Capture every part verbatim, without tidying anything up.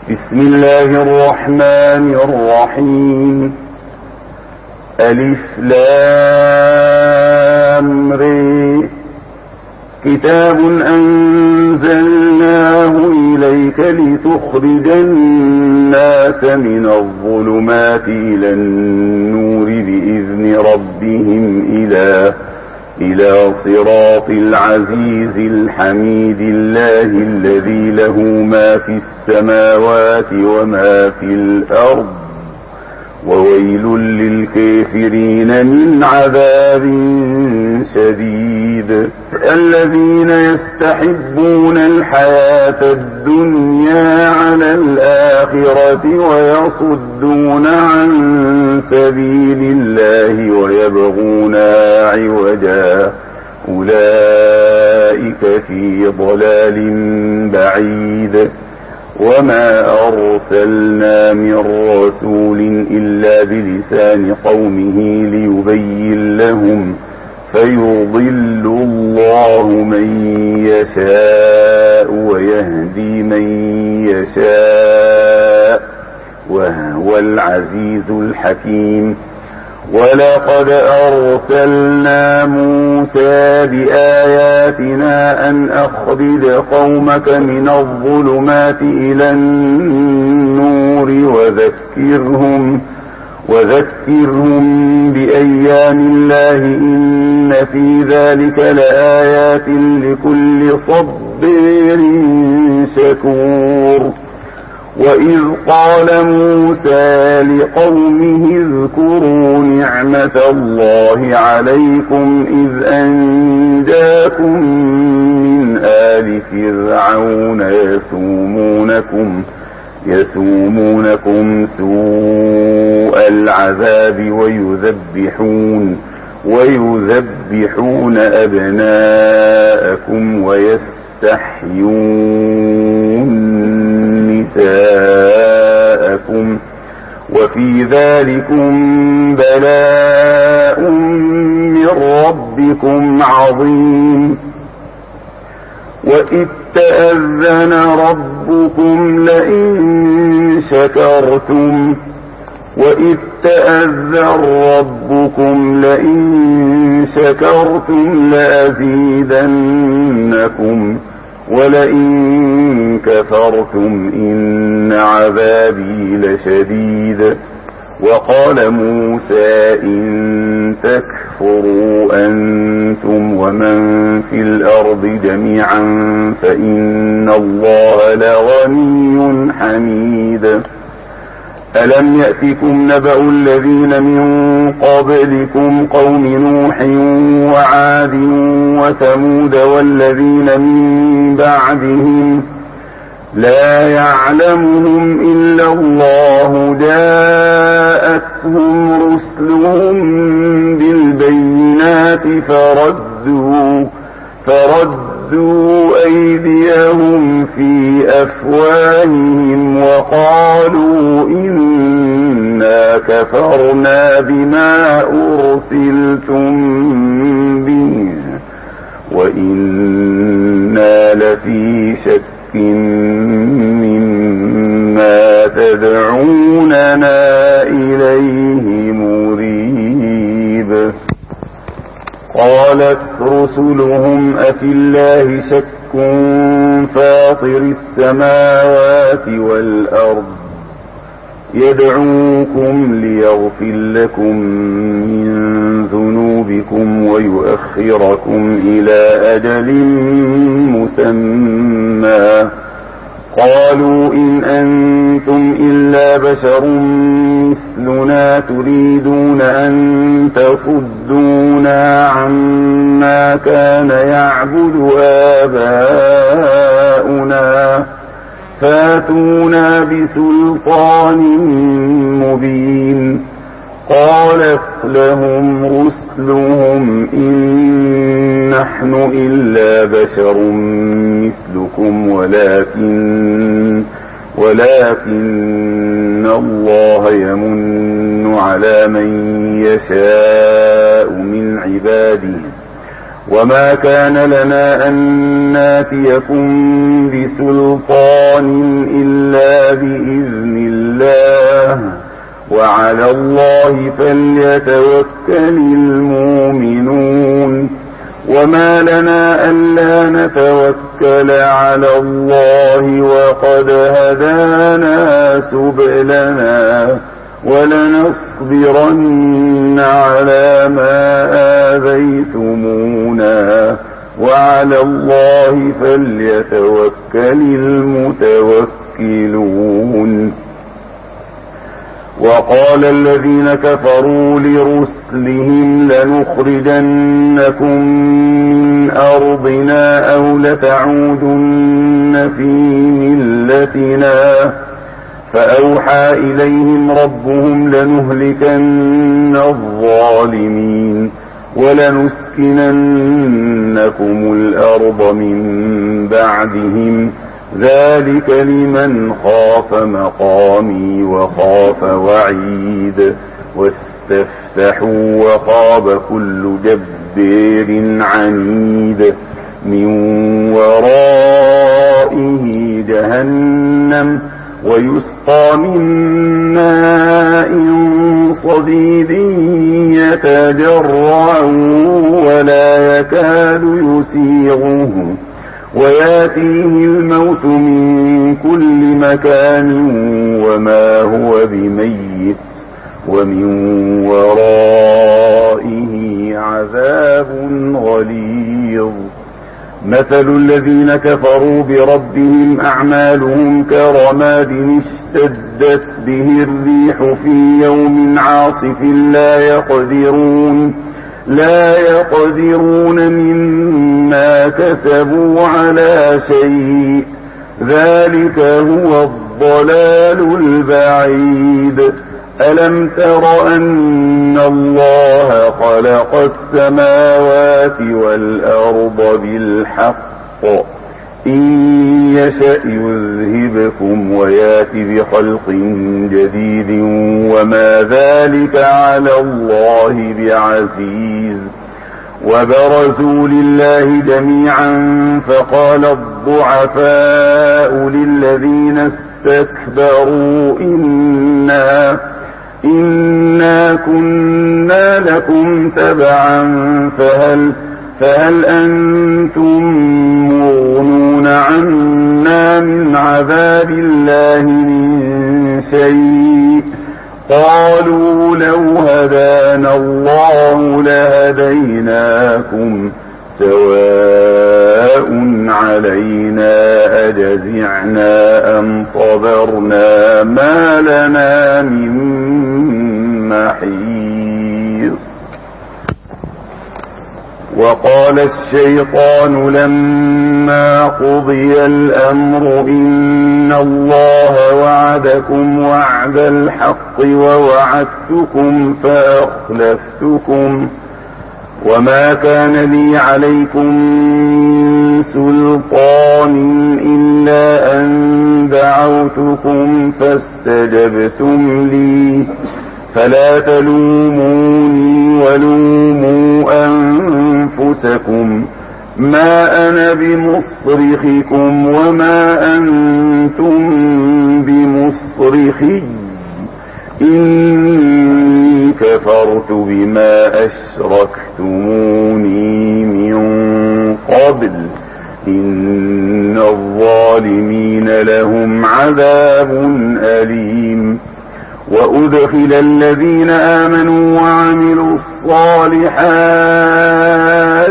بسم الله الرحمن الرحيم. ألف لام ر. كتاب أنزلناه إليك لتخرج الناس من الظلمات إلى النور بإذن ربهم إلى إلى صراط العزيز الحميد الله الذي له ما في السماوات وما في الأرض وويل للكافرين من عذاب شديد. الذين يستحبون الحياة الدنيا على الآخرة ويصدون عن سبيل الله ويبغونها عوجا أولئك في ضلال بعيد. وما أرسلنا من رسول إلا بلسان قومه ليبين لهم فيضل الله من يشاء ويهدي من يشاء وهو العزيز الحكيم. ولقد أرسلنا موسى بآياتنا أن أخرج قومك من الظلمات إلى النور وذكرهم وذكرهم بأيام الله إن في ذلك لآيات لكل صبر شكور. وإذ قال موسى لقومه اذكروا نعمة الله عليكم إذ أنجاكم من آل فرعون يسومونكم يسومونكم سوء العذاب ويذبحون ويذبحون أبناءكم ويستحيون نساءكم وفي ذلكم بلاء من ربكم عظيم. وإذ تأذن ربكم لئن شكرتم وإذ تأذن ربكم لئن شكرتم لأزيدنكم ولئن كفرتم إن عذابي لشديد. وقال موسى إن تكفروا أنتم ومن في الأرض جميعا فإن الله لغني حميد. ألم يأتكم نبأ الذين من قبلكم قوم نوح وعاد وثمود والذين من بعدهم لا يعلمهم إلا الله جاءتهم رسلهم بالبينات فردوا فردوا أيديهم في أفواههم وقالوا إنا كفرنا بما أرسلتم به وإنا لفي شك مما تدعوننا إليه مريب. قالت رسلهم أفي الله شك فاطر السماوات والأرض يدعوكم ليغفر لكم من ذنوبكم ويؤخركم إلى أجل مسمى. قالوا إن أنتم إلا بشر مثلنا تريدون أن تصدونا عما كان يعبد آباؤنا فاتونا بسلطان مبين. قالت لهم رسلهم إن نحن إلا بشر مثلكم ولكن ولكن الله يمن على من يشاء من عباده وما كان لنا أن ناتيكم بسلطان إلا بإذن وعلى الله فليتوكل المؤمنون وما لنا ألا نتوكل على الله وقد هدانا سبلنا ولنصبرن على ما آذيتمونا وعلى الله فليتوكل المتوكلون. وقال الذين كفروا لرسلهم لنخرجنكم من أرضنا أو لتعودن في ملتنا فأوحى إليهم ربهم لنهلكن الظالمين ولنسكننكم الأرض من بعدهم ذلك لمن خاف مقامي وخاف وعيد واستفتحوا وخاب كل جبار عنيد من ورائه جهنم ويسقى من ماء صديد يتجرعه ولا يكاد يسيغه وياتيه الموت من كل مكان وما هو بميت ومن ورائه عذاب غليظ. مثل الذين كفروا بربهم أعمالهم كرماد اشتدت به الريح في يوم عاصف لا يقدرون لا يقدرون مما كسبوا على شيء ذلك هو الضلال البعيد. ألم تر أن الله خلق السماوات والأرض بالحق إن يشأ يذهبكم ويات بخلق جديد وما ذلك على الله بعزيز. وبرزوا لله جميعا فقال الضعفاء للذين استكبروا إنا إنا كنا لكم تبعا فهل فهل أنتم مغنون عنا من عذاب الله من شيء قالوا لو هدانا الله لهديناكم سواء علينا أجزعنا أم صبرنا ما لنا من محيص. وقال الشيطان لما قضي الأمر إن الله وعدكم وعد الحق ووعدتكم فأخلفتكم وما كان لي عليكم من سلطان إلا أن دعوتكم فاستجبتم لي فلا تلوموني ولوموا أنفسكم ما أنا بمصرخكم وما أنتم بمصرخي إني كفرت بما أشركتموني من قبل إن الظالمين لهم عذاب أليم. وأدخل الذين آمنوا وعملوا الصالحات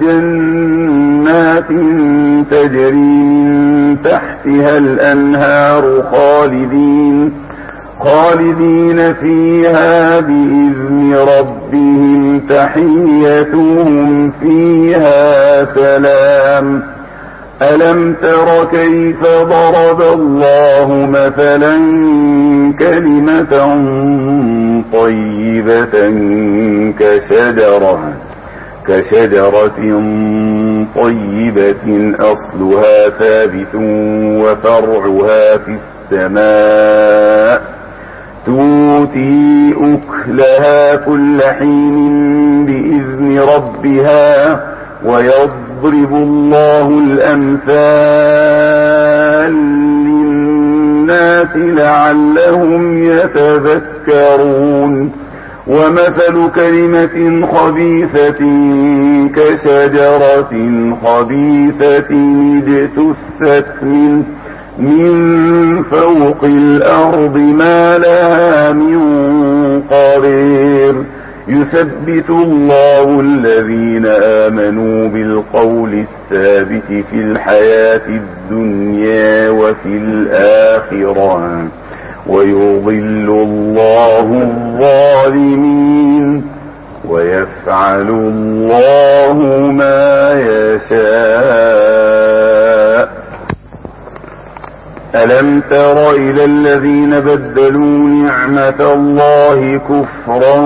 جنات تجري من تحتها الأنهار خالدين خالدين فيها بإذن ربهم تحيتهم فيها سلام. ألم تر كيف ضرب الله مثلا كلمة طيبة كشجرة كشجرة طيبة أصلها ثابت وفرعها في السماء تؤتي أكلها كل حين بإذن ربها ويضرب الله الأمثال للناس لعلهم يتذكرون. ومثل كلمة خبيثة كشجرة خبيثة اجتثت من من فوق الأرض ما لها من قرير. يثبت الله الذين آمنوا بالقول الثابت في الحياة الدنيا وفي الآخرة ويضل الله الظالمين ويفعل الله ما يشاء. ألم تر إلى الذين بدلوا نعمة الله كفرا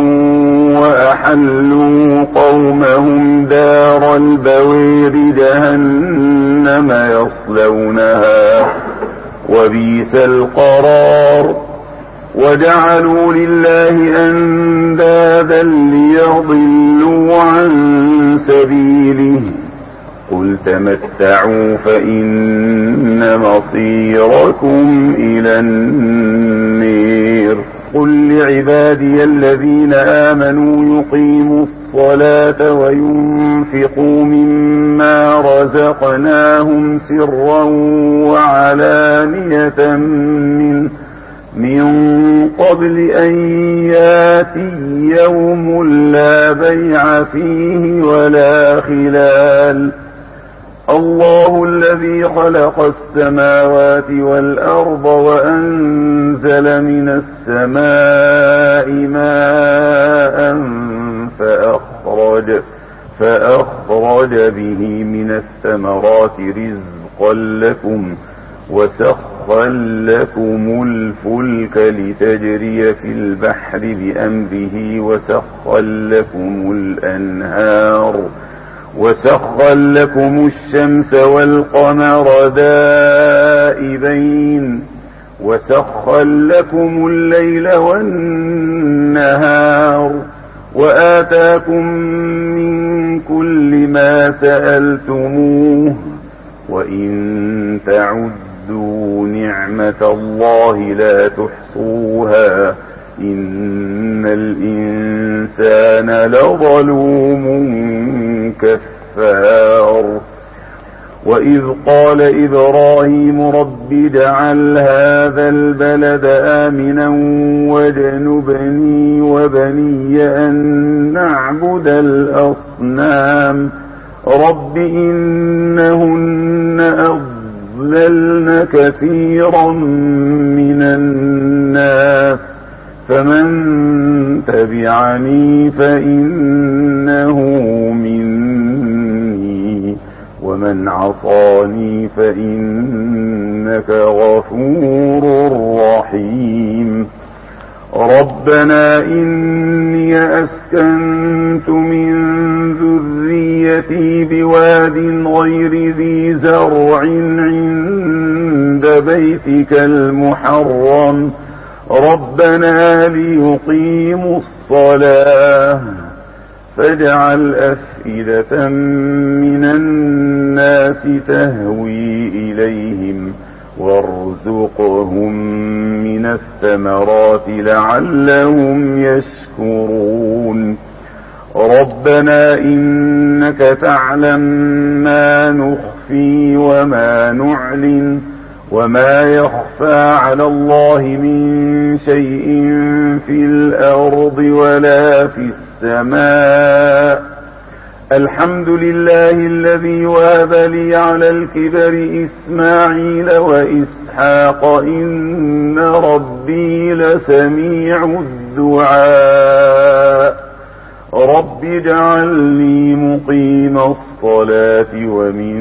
وأحلوا قومهم دار البوير جهنم يصلونها وبئس القرار. وجعلوا لله أندادا ليضلوا عن سبيله قل تمتعوا فإن مصيركم إلى النير. قل لعبادي الذين آمنوا يقيموا الصلاة وينفقوا مما رزقناهم سرا وعلانية من من قبل أن ياتي يوم لا بيع فيه ولا خلال. الله الذي خلق السماوات والأرض وأنزل من السماء ماء فأخرج, فأخرج به من الثمرات رزقا لكم وسخر لكم الفلك لتجري في البحر بأمره وسخر لكم الأنهار وسخر لكم الشمس والقمر دائبين وسخر لكم الليل والنهار وآتاكم من كل ما سألتموه وإن تعدوا نعمة الله لا تحصوها إن الإنسان لظلوم كفار. وإذ قال إبراهيم رب اجعل هذا البلد آمنا واجنبني وبني أن نعبد الأصنام رب إنهن أضللن كثيرا من الناس فمن تبعني فإنه مني ومن عصاني فإنك غفور رحيم. ربنا إني أسكنت من ذريتي بواد غير ذي زرع عند بيتك المحرم ربنا ليقيموا الصلاة فاجعل أفئدة من الناس تهوي إليهم وارزقهم من الثمرات لعلهم يشكرون. ربنا إنك تعلم ما نخفي وما نعلن وما يخفى على الله من شيء في الأرض ولا في السماء. الحمد لله الذي وهب لي على الكبر إسماعيل وإسحاق إن ربي لسميع الدعاء. رب اجعلني مقيم الصلاة ومن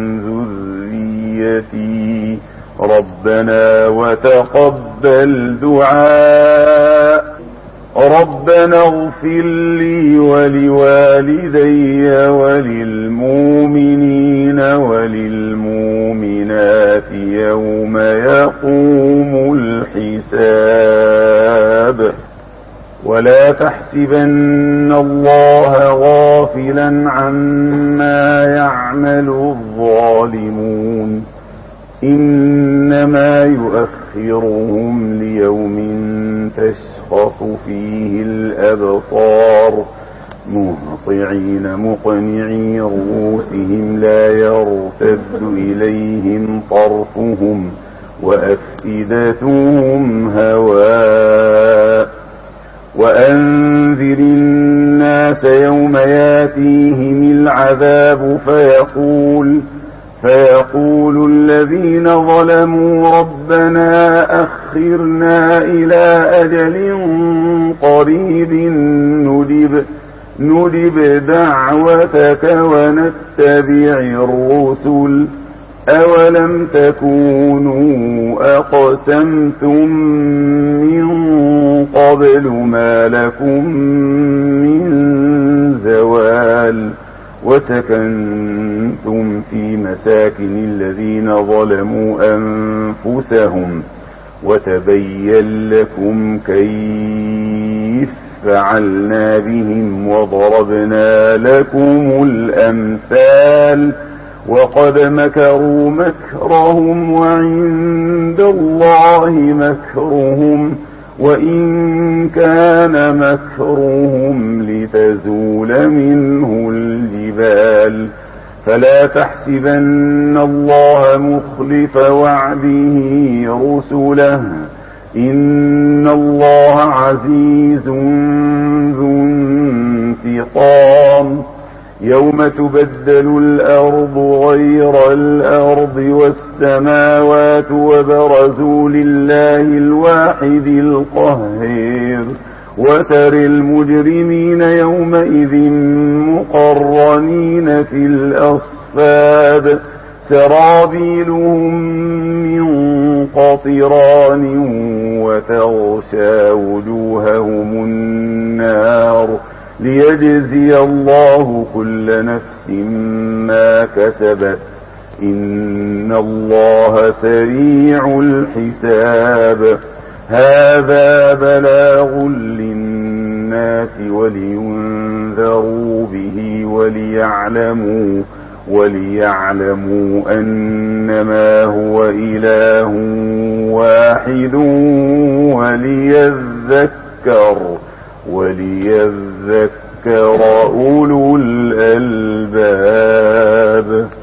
ذريتي ربنا وتقبل دعاء. ربنا اغفر لي ولوالدي وللمؤمنين وللمؤمنات يوم يقوم الحساب. ولا تحسبن الله غافلا عما يعمل الظالمون إنما يؤخرهم نؤخرهم ليوم تشخص فيه الأبصار مهطعين مقنعي رؤوسهم لا يرتد إليهم طرفهم وأفئدتهم هواء وأنذر الناس يوم ياتيهم العذاب فيقول فيقول الذين ظلموا ربنا أخرنا إلى أجل قريب نجب نجب دعوتك ونتبع الرسل أولم تكونوا أقسمتم من قبل ما لكم من زوال وسكنتم في مساكن الذين ظلموا أنفسهم وتبين لكم كيف فعلنا بهم وضربنا لكم الأمثال وقد مكروا مكرهم وعند الله مكرهم وإن كان مكرهم لتزول منه الجبال فلا تحسبن الله مخلف وعده رسله إن الله عزيز ذو انتقام يوم تبدل الأرض غير الأرض والسماوات وبرزوا لله الواحد القهير وترى المجرمين يومئذ مقرنين في الأصفاد سرابيلهم من قطران وتغشى وجوههم النار ليجزي الله كل نفس ما كسبت إن الله سريع الحساب هذا بلاغ للناس ولينذروا به وليعلموا وليعلموا أنما هو إله واحد وليذكر وليذكر أولو الألباب.